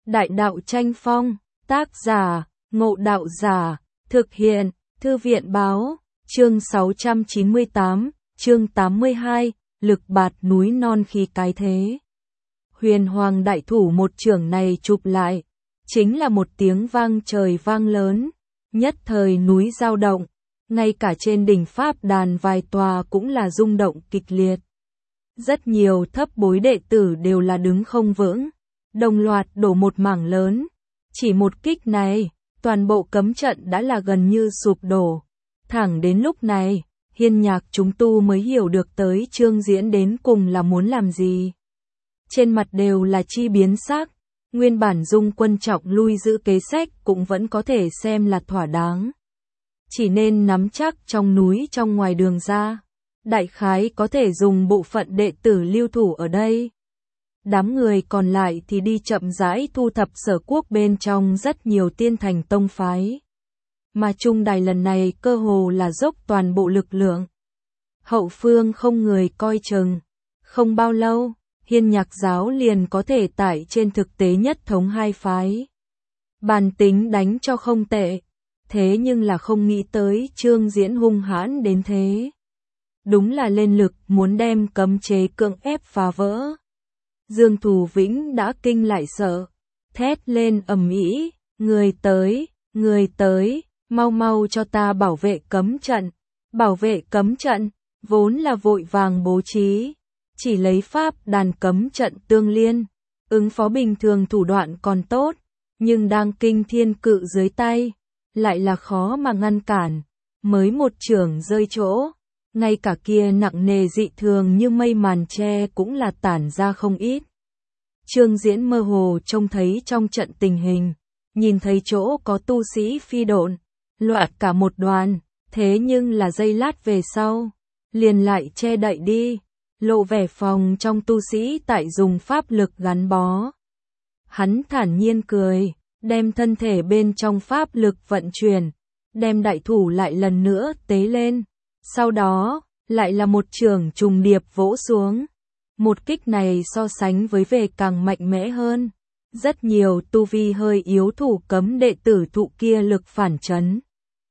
Đại đạo tranh phong, tác giả, Ngộ Đạo Giả, thực hiện, Thư viện báo, chương 698, chương 82, lực bạt núi non khi cái thế. Huyền Hoàng đại thủ một chưởng này chụp lại, chính là một tiếng vang trời vang lớn, nhất thời núi dao động, ngay cả trên đỉnh Pháp đàn vài tòa cũng là rung động kịch liệt. Rất nhiều thấp bối đệ tử đều là đứng không vững, đồng loạt đổ một mảng lớn. Chỉ một kích này, toàn bộ cấm trận đã là gần như sụp đổ. Thẳng đến lúc này, Hiên Nhạc chúng tu mới hiểu được tới Trương Diễn đến cùng là muốn làm gì. Trên mặt đều là chi biến sắc, nguyên bản Dung Quân Trọng lui giữ kế sách cũng vẫn có thể xem là thỏa đáng. Chỉ nên nắm chắc trong núi trong ngoài đường ra, đại khái có thể dùng bộ phận đệ tử lưu thủ ở đây. Đám người còn lại thì đi chậm rãi thu thập Sở Quốc bên trong rất nhiều tiên thành tông phái. Mà Trung Đài lần này cơ hồ là dốc toàn bộ lực lượng. Hậu phương không người coi chừng. Không bao lâu, Hiên Nhạc giáo liền có thể tải trên thực tế nhất thống hai phái. Bản tính đánh cho không tệ, thế nhưng là không nghĩ tới Trương Diễn hung hãn đến thế. Đúng là lên lực muốn đem cấm chế cưỡng ép phá vỡ. Dương Thù Vĩnh đã kinh lại sợ, thét lên ầm ĩ, người tới, mau mau cho ta bảo vệ cấm trận. Bảo vệ cấm trận, vốn là vội vàng bố trí, chỉ lấy pháp đàn cấm trận tương liên, ứng phó bình thường thủ đoạn còn tốt, nhưng đang kinh thiên cự dưới tay, lại là khó mà ngăn cản, mới một chưởng rơi chỗ. Ngay cả kia nặng nề dị thường như mây màn che cũng là tản ra không ít. Trương Diễn mơ hồ trông thấy trong trận tình hình, nhìn thấy chỗ có tu sĩ phi độn, loạt cả một đoàn, thế nhưng là giây lát về sau, liền lại che đậy đi, lộ vẻ phòng trong tu sĩ tại dùng pháp lực gắn bó. Hắn thản nhiên cười, đem thân thể bên trong pháp lực vận chuyển, đem đại thủ lại lần nữa tế lên. Sau đó, lại là một chưởng trùng điệp vỗ xuống. Một kích này so sánh với về càng mạnh mẽ hơn. Rất nhiều tu vi hơi yếu thủ cấm đệ tử thụ kia lực phản chấn.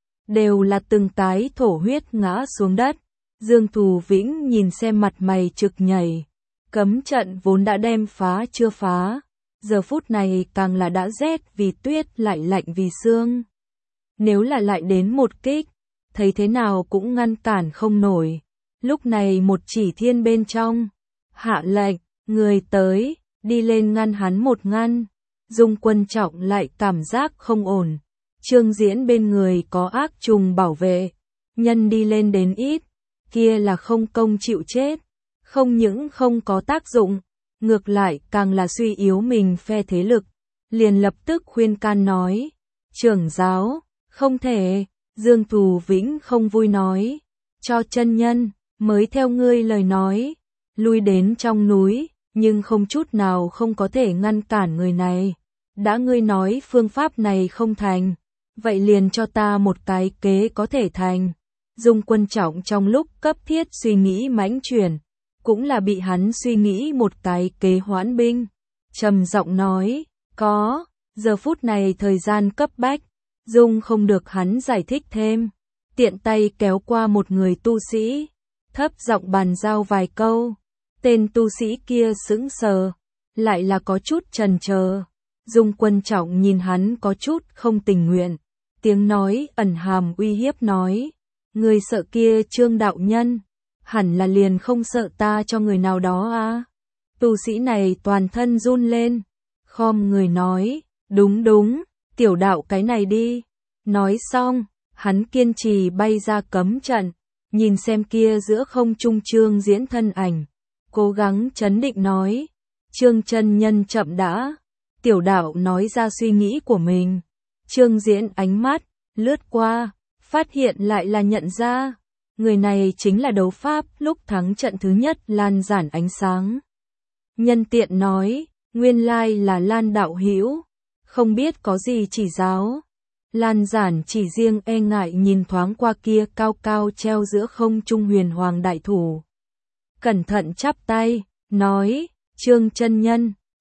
Đều là từng cái thổ huyết ngã xuống đất. Dương Thù Vĩnh nhìn xem mặt mày trực nhảy. Cấm trận vốn đã đem phá chưa phá. Giờ phút này càng là đã rét vì tuyết lại lạnh vì sương. Nếu là lại đến một kích, thấy thế nào cũng ngăn cản không nổi. Lúc này một chỉ thiên bên trong, hạ lệnh, người tới, đi lên ngăn hắn một ngăn. Dung Quân Trọng lại cảm giác không ổn. Trương Diễn bên người có ác trùng bảo vệ, nhân đi lên đến ít, kia là không công chịu chết. Không những không có tác dụng, ngược lại càng là suy yếu mình phe thế lực. Liền lập tức khuyên can nói, trưởng giáo, không thể. Dương Thù Vĩnh không vui nói, cho chân nhân, mới theo ngươi lời nói, lui đến trong núi, nhưng không chút nào không có thể ngăn cản người này. Đã ngươi nói phương pháp này không thành, vậy liền cho ta một cái kế có thể thành. Dung Quân Trọng trong lúc cấp thiết suy nghĩ mãnh chuyển, cũng là bị hắn suy nghĩ một cái kế hoãn binh. Trầm giọng nói, có, giờ phút này thời gian cấp bách. Dung không được hắn giải thích thêm, tiện tay kéo qua một người tu sĩ, thấp giọng bàn giao vài câu. Tên tu sĩ kia sững sờ, lại là có chút chần chờ. Dung Quân Trọng nhìn hắn có chút không tình nguyện, tiếng nói ẩn hàm uy hiếp nói, người sợ kia Trương đạo nhân, hẳn là liền không sợ ta cho người nào đó à? Tu sĩ này toàn thân run lên, khom người nói, đúng, tiểu đạo cái này đi. Nói xong, hắn kiên trì bay ra cấm trận, nhìn xem kia giữa không trung Trương Diễn thân ảnh, cố gắng trấn định nói, Trương chân nhân chậm đã. Tiểu đạo nói ra suy nghĩ của mình. Trương Diễn ánh mắt lướt qua, phát hiện lại là nhận ra, người này chính là đấu pháp lúc thắng trận thứ nhất Lan Giản ánh sáng. Nhân tiện nói, nguyên lai là Lan đạo hữu, không biết có gì chỉ giáo. Lan Giản chỉ riêng e ngại nhìn thoáng qua kia cao cao treo giữa không trung Huyền Hoàng đại thủ. Cẩn thận chắp tay, nói, Trương chân nhân,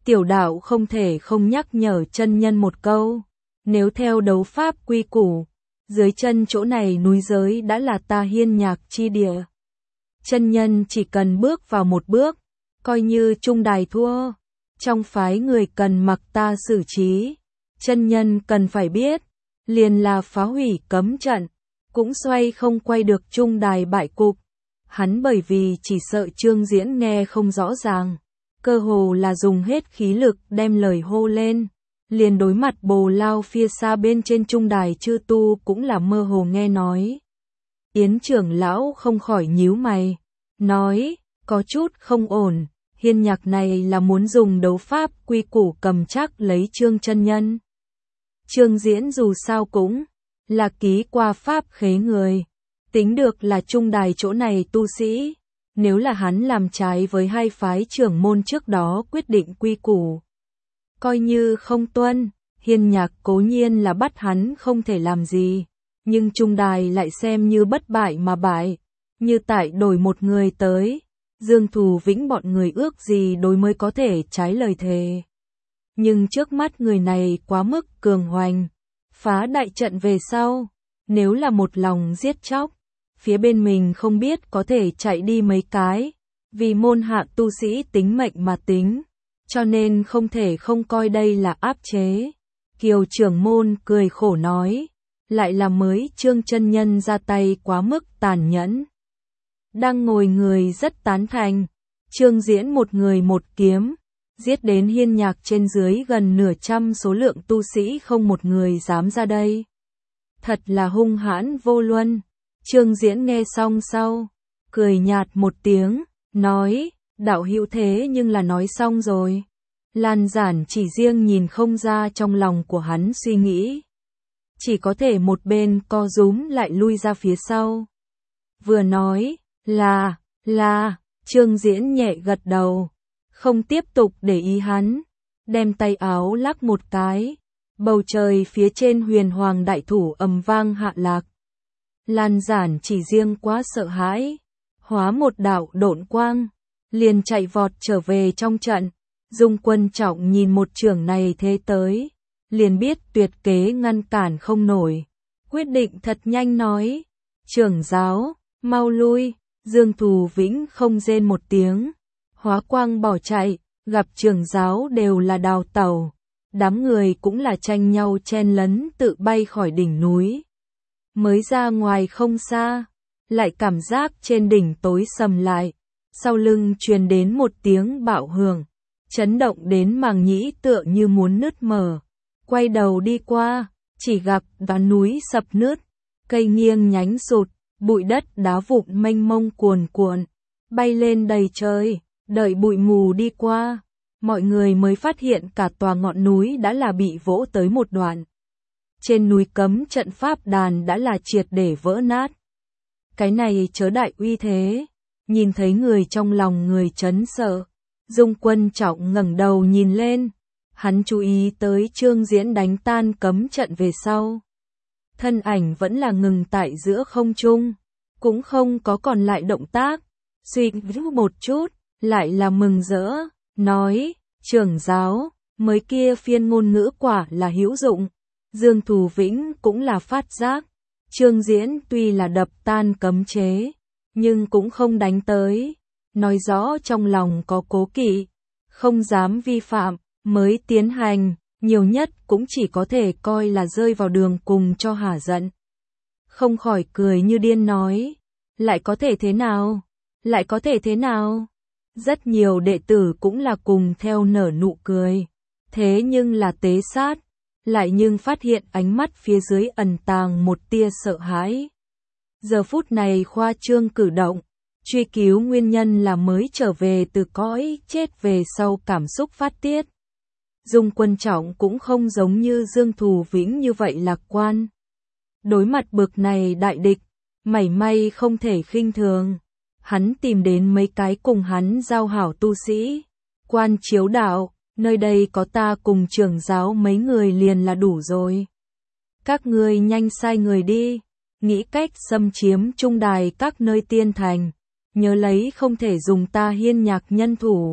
Tiểu đạo không thể không nhắc nhở chân nhân một câu, nếu theo đấu pháp quy củ, dưới chân chỗ này núi giới đã là ta Hiên Nhạc chi địa. Chân nhân chỉ cần bước vào một bước, coi như trung đài thua, trong phái người cần mặc ta xử trí. Chân nhân cần phải biết, liền là phá hủy cấm trận, cũng xoay không quay được trung đài bại cục. Hắn bởi vì chỉ sợ Trương Diễn nghe không rõ ràng, cơ hồ là dùng hết khí lực đem lời hô lên, liền đối mặt Bồ Lao phía xa bên trên trung đài chư tu cũng là mơ hồ nghe nói. Yến trưởng lão không khỏi nhíu mày, nói, có chút không ổn, Hiên Nhạc này là muốn dùng đấu pháp quy củ cầm chắc lấy Trương chân nhân. Trương Diễn dù sao cũng là ký qua pháp khế người, tính được là trung đài chỗ này tu sĩ, nếu là hắn làm trái với hai phái trưởng môn trước đó quyết định quy củ, coi như không tuân, Hiên Nhạc cố nhiên là bắt hắn không thể làm gì, nhưng trung đài lại xem như bất bại mà bại, như tại đổi một người tới, Dương Thù Vĩnh bọn người ước gì đối mới có thể trái lời thề. Nhưng trước mắt người này quá mức cường hoành, phá đại trận về sau, nếu là một lòng giết chóc, phía bên mình không biết có thể chạy đi mấy cái, vì môn hạ tu sĩ tính mệnh mà tính, cho nên không thể không coi đây là áp chế. Kiều trưởng môn cười khổ nói, lại là mới Trương chân nhân ra tay quá mức tàn nhẫn. Đang ngồi người rất tán thành, Trương Diễn một người một kiếm, giết đến Hiên Nhạc trên dưới gần nửa trăm số lượng tu sĩ không một người dám ra đây. Thật là hung hãn vô luân. Trương Diễn nghe xong sau, cười nhạt một tiếng, nói, đạo hữu thế nhưng là nói xong rồi. Lan Giản chỉ riêng nhìn không ra trong lòng của hắn suy nghĩ, chỉ có thể một bên co rúm lại lui ra phía sau. Vừa nói, là, Trương Diễn nhẹ gật đầu, không tiếp tục để ý hắn, đem tay áo lắc một cái, bầu trời phía trên huyền hoàng đại thủ ầm vang hạ lạc. Lan Giản chỉ riêng quá sợ hãi, hóa một đạo độn quang, liền chạy vọt trở về trong trận. Dung Quân Trọng nhìn một trường này thế tới, liền biết tuyệt kế ngăn cản không nổi, quyết định thật nhanh nói, trưởng giáo, mau lui. Dương Thù Vĩnh không rên một tiếng, hóa quang bỏ chạy, gặp trưởng giáo đều là đào tẩu, đám người cũng là tranh nhau chen lấn tự bay khỏi đỉnh núi. Mới ra ngoài không xa, lại cảm giác trên đỉnh tối sầm lại, sau lưng truyền đến một tiếng bạo hưởng, chấn động đến màng nhĩ tựa như muốn nứt mở. Quay đầu đi qua, chỉ gặp đá núi sập nứt, cây nghiêng nhánh sụt, bụi đất đá vụn mênh mông cuồn cuộn, bay lên đầy trời. Đợi bụi mù đi qua, mọi người mới phát hiện cả tòa ngọn núi đã là bị vỗ tới một đoạn. Trên núi cấm trận pháp đàn đã là triệt để vỡ nát. Cái này chớ đại uy thế, nhìn thấy người trong lòng người chấn sợ. Dung Quân Trọng ngẩng đầu nhìn lên, hắn chú ý tới Trương Diễn đánh tan cấm trận về sau. Thân ảnh vẫn là ngừng tại giữa không trung, cũng không có còn lại động tác, suy nghĩ một chút, lại là mừng rỡ, nói, trưởng giáo, mới kia phiên ngôn ngữ quả là hữu dụng. Dương Thù Vĩnh cũng là phát giác, Trương Diễn tuy là đập tan cấm chế, nhưng cũng không đánh tới, nói rõ trong lòng có cố kỵ, không dám vi phạm, mới tiến hành, nhiều nhất cũng chỉ có thể coi là rơi vào đường cùng cho hả giận. Không khỏi cười như điên nói, lại có thể thế nào, lại có thể thế nào? Rất nhiều đệ tử cũng là cùng theo nở nụ cười, thế nhưng là tế sát, lại nhưng phát hiện ánh mắt phía dưới ẩn tàng một tia sợ hãi. Giờ phút này khoa trương cử động, truy cứu nguyên nhân là mới trở về từ cõi chết về sau cảm xúc phát tiết. Dung Quân Trọng cũng không giống như Dương Thù Vĩnh như vậy lạc quan. Đối mặt bực này đại địch, mảy may không thể khinh thường. Hắn tìm đến mấy cái cùng hắn giao hảo tu sĩ. Quan Chiếu đạo, nơi đây có ta cùng trưởng giáo mấy người liền là đủ rồi. Các ngươi nhanh sai người đi, nghĩ cách xâm chiếm trung đài các nơi tiên thành. Nhớ lấy không thể dùng ta Hiên Nhạc nhân thủ,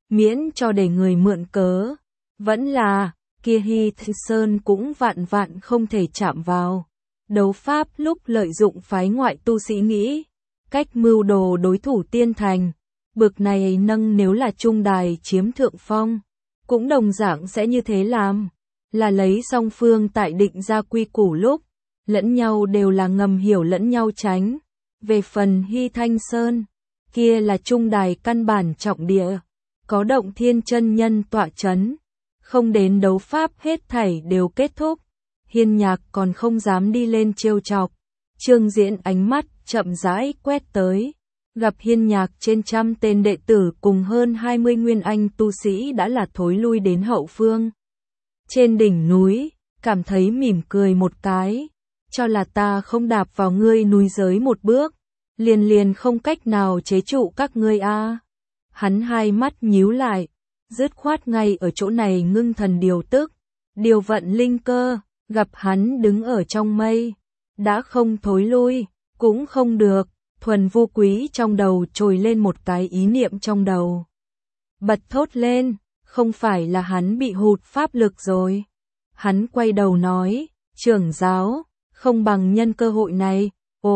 miễn cho để người mượn cớ. Vẫn là, kia Hy Thanh Sơn cũng vạn vạn không thể chạm vào. Đấu pháp lúc lợi dụng phái ngoại tu sĩ nghĩ, cách mưu đồ đối thủ tiên thành, bực này nâng nếu là trung đài chiếm thượng phong, cũng đồng dạng sẽ như thế làm, là lấy song phương tại định ra quy củ lúc, lẫn nhau đều là ngầm hiểu lẫn nhau tránh. Về phần Hy Thanh Sơn, kia là trung đài căn bản trọng địa, có Động Thiên chân nhân tọa chấn, không đến đấu pháp hết thảy đều kết thúc. Hiên Nhạc còn không dám đi lên trêu chọc. Trương Diễn ánh mắt chậm rãi quét tới, gặp Hiên Nhạc trên 100 tên đệ tử cùng hơn 20 nguyên anh tu sĩ đã là thối lui đến hậu phương. Trên đỉnh núi, cảm thấy mỉm cười một cái, cho là ta không đạp vào ngươi núi giới một bước, liền không cách nào chế trụ các ngươi a. Hắn hai mắt nhíu lại, dứt khoát ngay ở chỗ này ngưng thần điều tức, điều vận linh cơ, gặp hắn đứng ở trong mây, đã không thối lui, cũng không được, Thuần Vu Quý trong đầu trồi lên một cái ý niệm trong đầu. Bật thốt lên, không phải là hắn bị hụt pháp lực rồi. Hắn quay đầu nói, trưởng giáo, không bằng nhân cơ hội này,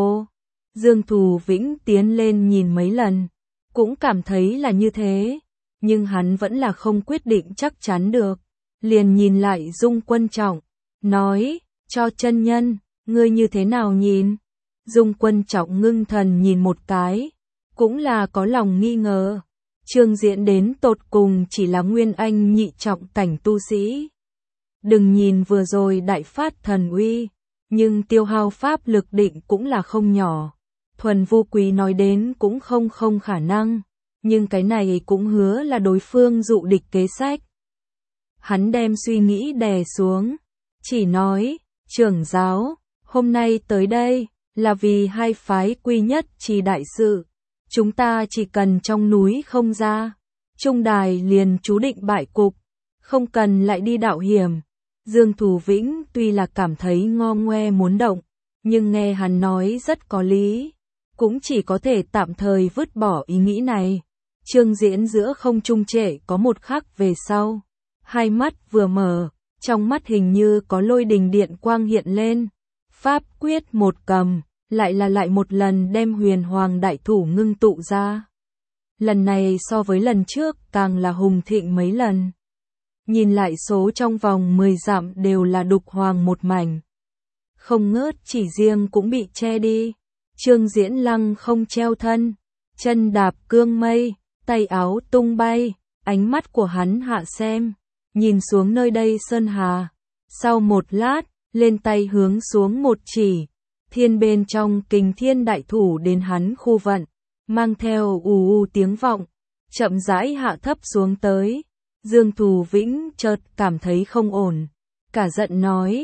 Dương Thù Vĩnh tiến lên nhìn mấy lần, cũng cảm thấy là như thế, nhưng hắn vẫn là không quyết định chắc chắn được, liền nhìn lại Dung Quân Trọng, nói, cho chân nhân, ngươi như thế nào nhìn? Dung Quân Trọng ngưng thần nhìn một cái, cũng là có lòng nghi ngờ. Trương Diễn đến tột cùng chỉ là nguyên anh nhị trọng cảnh tu sĩ. Đừng nhìn vừa rồi đại phát thần uy, nhưng tiêu hao pháp lực định cũng là không nhỏ. Thuần Vu Quý nói đến cũng không khả năng, nhưng cái này cũng hứa là đối phương dụ địch kế sách. Hắn đem suy nghĩ đè xuống, chỉ nói, trưởng giáo, hôm nay tới đây, là vì hai phái quy nhất trì đại sự. Chúng ta chỉ cần trong núi không ra, trung đài liền chú định bại cục, không cần lại đi đạo hiểm. Dương Thù Vĩnh tuy là cảm thấy ngo ngoe muốn động, nhưng nghe hắn nói rất có lý, cũng chỉ có thể tạm thời vứt bỏ ý nghĩ này. Trương Diễn giữa không trung trệ có một khắc về sau, hai mắt vừa mở, trong mắt hình như có lôi đình điện quang hiện lên, pháp quyết một cầm, lại một lần đem Huyền Hoàng đại thủ ngưng tụ ra. Lần này so với lần trước càng là hùng thịnh mấy lần. Nhìn lại số trong vòng 10 dặm đều là đục hoàng một mảnh. Không ngớt chỉ riêng cũng bị che đi. Trương Diễn lăng không treo thân, chân đạp cương mây, tay áo tung bay, ánh mắt của hắn hạ xem, nhìn xuống nơi đây sơn hà. Sau một lát, lên tay hướng xuống một chỉ, thiên bên trong Kình Thiên đại thủ đến hắn khu vận, mang theo ù tiếng vọng, chậm rãi hạ thấp xuống tới. Dương Thù Vĩnh chợt cảm thấy không ổn, cả giận nói,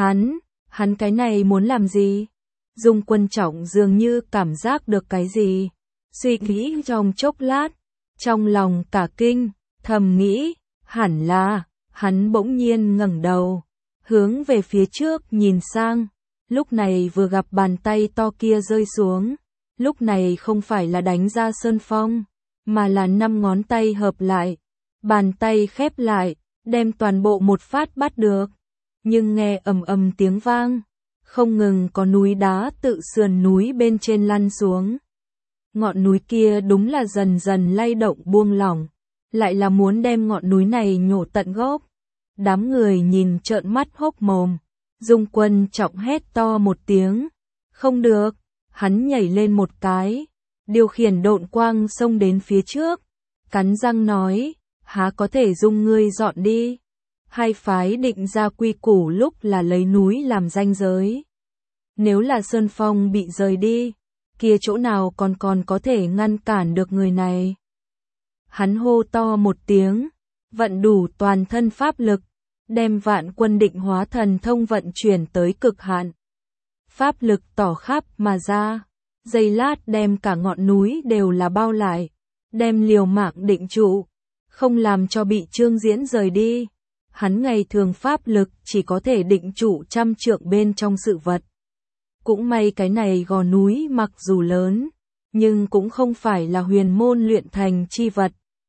hắn cái này muốn làm gì? Dung Quân Trọng dường như cảm giác được cái gì, suy nghĩ trong chốc lát, trong lòng cả kinh, thầm nghĩ, hẳn là, hắn bỗng nhiên ngẩng đầu, hướng về phía trước nhìn sang, lúc này vừa gặp bàn tay to kia rơi xuống, lúc này không phải là đánh ra sơn phong, mà là 5 ngón tay hợp lại, bàn tay khép lại, đem toàn bộ một phát bắt được, nhưng nghe ầm tiếng vang, không ngừng có núi đá tự sườn núi bên trên lăn xuống. Ngọn núi kia đúng là dần dần lay động buông lỏng, lại là muốn đem ngọn núi này nhổ tận gốc. Đám người nhìn trợn mắt hốc mồm, Dung Quân Trọng hét to một tiếng, không được, hắn nhảy lên một cái, điều khiển độn quang xông đến phía trước, cắn răng nói, há có thể dung ngươi dọn đi. Hai phái định ra quy củ lúc là lấy núi làm ranh giới. Nếu là sơn phong bị rời đi, kia chỗ nào còn có thể ngăn cản được người này. Hắn hô to một tiếng, vận đủ toàn thân pháp lực, đem Vạn Quân Định Hóa thần thông vận chuyển tới cực hạn. Pháp lực tỏ khắp mà ra, giây lát đem cả ngọn núi đều là bao lại, đem liều mạng định trụ, không làm cho bị Trương Diễn rời đi. Hắn ngày thường pháp lực chỉ có thể định trụ 100 trượng bên trong sự vật. Cũng may cái này gò núi mặc dù lớn, nhưng cũng không phải là huyền môn luyện thành chi vật,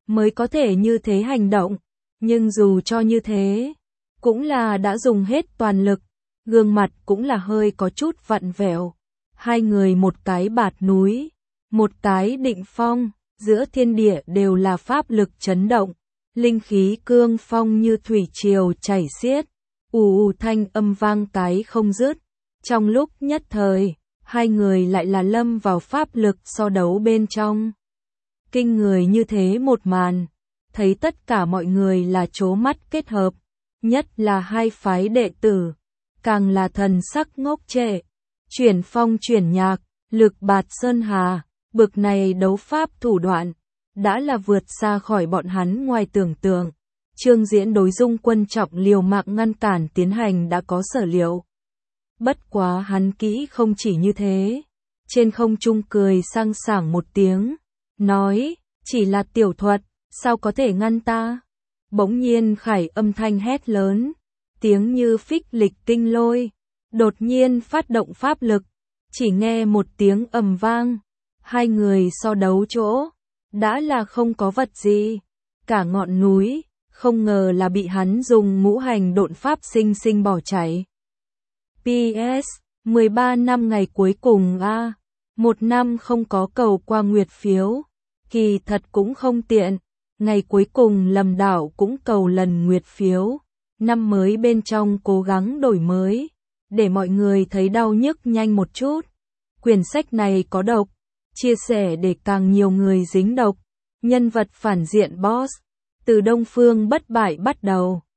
mới có thể như thế hành động, nhưng dù cho như thế, cũng là đã dùng hết toàn lực, gương mặt cũng là hơi có chút vặn vẹo. Hai người một cái bạt núi, một cái định phong, giữa thiên địa đều là pháp lực chấn động, linh khí cương phong như thủy triều chảy xiết, ù thanh âm vang cái không dứt. Trong lúc nhất thời, hai người lại là lâm vào pháp lực so đấu bên trong. Kinh người như thế một màn, thấy tất cả mọi người là trố mắt kết hợp, nhất là hai phái đệ tử, càng là thần sắc ngốc trệ, chuyển phong chuyển nhạc, lực bạt sơn hà, bực này đấu pháp thủ đoạn, đã là vượt xa khỏi bọn hắn ngoài tưởng tượng. Trương Diễn đối Dung Quân trọng liều mạng ngăn cản tiến hành đã có sở liệu. Bất quá hắn kỹ không chỉ như thế, trên không trung cười sang sảng một tiếng, nói, chỉ là tiểu thuật, sao có thể ngăn ta? Bỗng nhiên khải âm thanh hét lớn, tiếng như phích lịch kinh lôi, đột nhiên phát động pháp lực, chỉ nghe một tiếng ầm vang, hai người so đấu chỗ, đã là không có vật gì, cả ngọn núi, không ngờ là bị hắn dùng ngũ hành độn pháp sinh sinh bỏ chảy. PS, 13 năm ngày cuối cùng a, một năm không có cầu qua nguyệt phiếu, kỳ thật cũng không tiện, ngày cuối cùng Lâm Đảo cũng cầu lần nguyệt phiếu, năm mới bên trong cố gắng đổi mới, để mọi người thấy đau nhức nhanh một chút. Quyển sách này có độc, chia sẻ để càng nhiều người dính độc, nhân vật phản diện boss, từ Đông Phương bất bại bắt đầu.